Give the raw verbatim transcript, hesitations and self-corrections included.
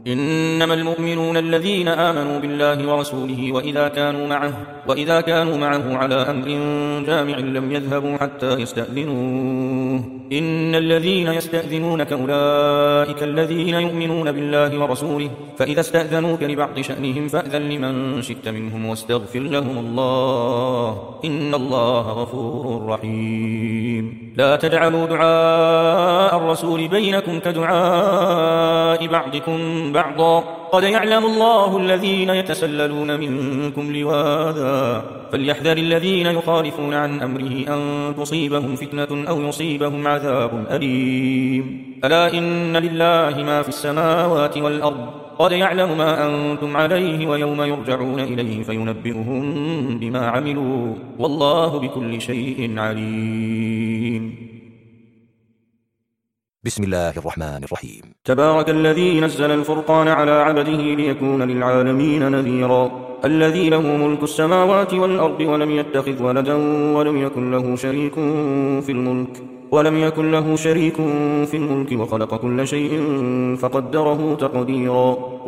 إنما المؤمنون الذين آمنوا بالله ورسوله وإذا كانوا معه وإذا كانوا معه على أمر جامع لم يذهبوا حتى يستأذنوه إن الذين يستأذنونك أولئك الذين يؤمنون بالله ورسوله فإذا استأذنوك لبعض شأنهم فأذن لمن شئت منهم واستغفر لهم الله إن الله غفور رحيم لا تجعلوا دعاء الرسول بينكم كدعاء بعضكم بعضا قد يعلم الله الذين يتسللون منكم لواذا فليحذر الذين يخالفون عن أمره أن تصيبهم فتنة أو يصيبهم عذاب أليم ألا إن لله ما في السماوات والأرض قد يعلم ما أنتم عليه ويوم يرجعون إليه فينبئهم بما عملوا والله بكل شيء عليم. بسم الله الرحمن الرحيم. تبارك الذي نزل الفرقان على عبده ليكون للعالمين نذيرا الذي له ملك السماوات والأرض ولم يتخذ ولدا ولم يكن له شريك في الملك ولم يكن له شريك في الملك وخلق كل شيء فقدره تقديرا